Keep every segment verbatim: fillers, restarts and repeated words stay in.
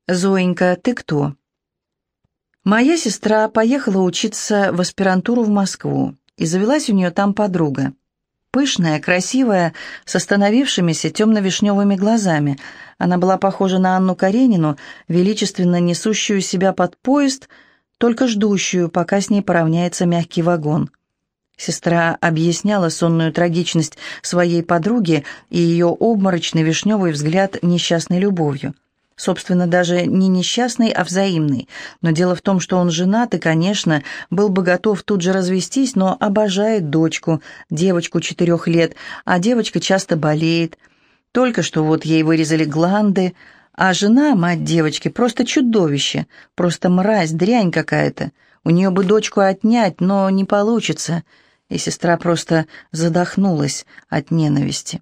«Зоенька, ты кто?» Моя сестра поехала учиться в аспирантуру в Москву, и завелась у нее там подруга. Пышная, красивая, с остановившимися темно-вишневыми глазами. Она была похожа на Анну Каренину, величественно несущую себя под поезд, только ждущую, пока с ней поравняется мягкий вагон. Сестра объясняла сонную трагичность своей подруги и ее обморочный вишневый взгляд несчастной любовью. Собственно, даже не несчастный, а взаимный. Но дело в том, что он женат и, конечно, был бы готов тут же развестись, но обожает дочку, девочку четырех лет, а девочка часто болеет. Только что вот ей вырезали гланды, а жена, мать девочки, просто чудовище, просто мразь, дрянь какая-то. У нее бы дочку отнять, но не получится. И сестра просто задохнулась от ненависти.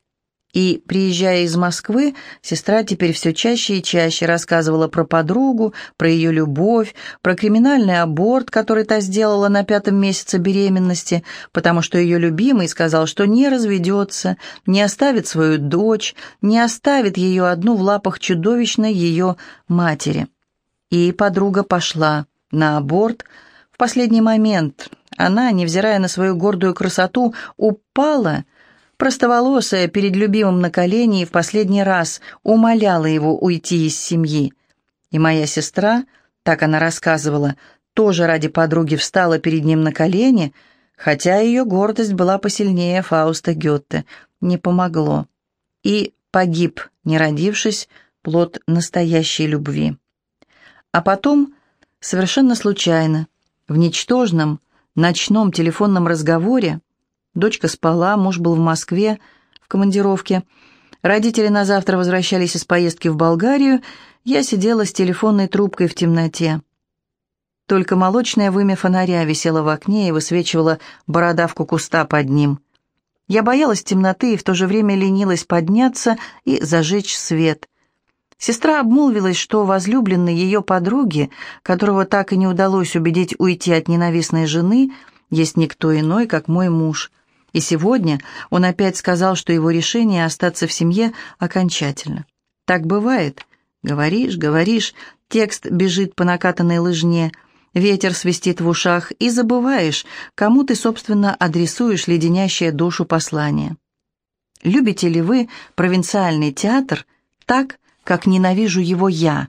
И, приезжая из Москвы, сестра теперь все чаще и чаще рассказывала про подругу, про ее любовь, про криминальный аборт, который та сделала на пятом месяце беременности, потому что ее любимый сказал, что не разведется, не оставит свою дочь, не оставит ее одну в лапах чудовищной ее матери. И подруга пошла на аборт. В последний момент она, невзирая на свою гордую красоту, упала, простоволосая, перед любимым на колени, и в последний раз умоляла его уйти из семьи. И моя сестра, так она рассказывала, тоже ради подруги встала перед ним на колени, хотя ее гордость была посильнее Фауста Гёте. Не помогло. И погиб, не родившись, плод настоящей любви. А потом, совершенно случайно, в ничтожном, ночном телефонном разговоре, дочка спала, муж был в Москве, в командировке. Родители на завтра возвращались из поездки в Болгарию. Я сидела с телефонной трубкой в темноте. Только молочное вымя фонаря висело в окне и высвечивало бородавку куста под ним. Я боялась темноты и в то же время ленилась подняться и зажечь свет. Сестра обмолвилась, что возлюбленный ее подруги, которого так и не удалось убедить уйти от ненавистной жены, есть никто иной, как мой муж. И сегодня он опять сказал, что его решение остаться в семье окончательно. Так бывает. Говоришь, говоришь, текст бежит по накатанной лыжне, ветер свистит в ушах, и забываешь, кому ты, собственно, адресуешь леденящее душу послание. Любите ли вы провинциальный театр так, как ненавижу его я?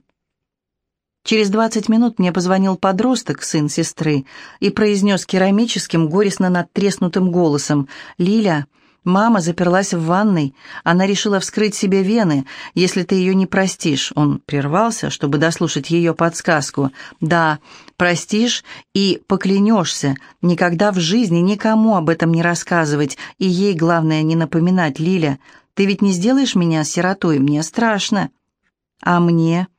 Через двадцать минут мне позвонил подросток, сын сестры, и произнес керамическим, горестно надтреснутым голосом: «Лиля, мама заперлась в ванной. Она решила вскрыть себе вены, если ты ее не простишь». Он прервался, чтобы дослушать ее подсказку. «Да, простишь и поклянешься никогда в жизни никому об этом не рассказывать, и ей, главное, не напоминать, Лиля. Ты ведь не сделаешь меня сиротой, мне страшно». «А мне?»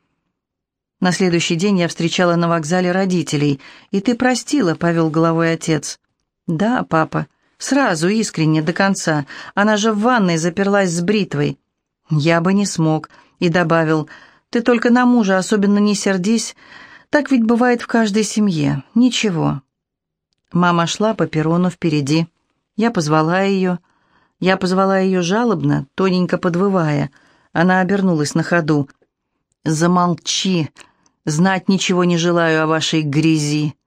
На следующий день я встречала на вокзале родителей. «И ты простила?» — повел головой отец. «Да, папа. Сразу, искренне, до конца. Она же в ванной заперлась с бритвой». «Я бы не смог». И добавил: «Ты только на мужа особенно не сердись. Так ведь бывает в каждой семье. Ничего». Мама шла по перрону впереди. Я позвала ее. Я позвала ее жалобно, тоненько подвывая. Она обернулась на ходу. «Замолчи. Знать ничего не желаю о вашей грязи».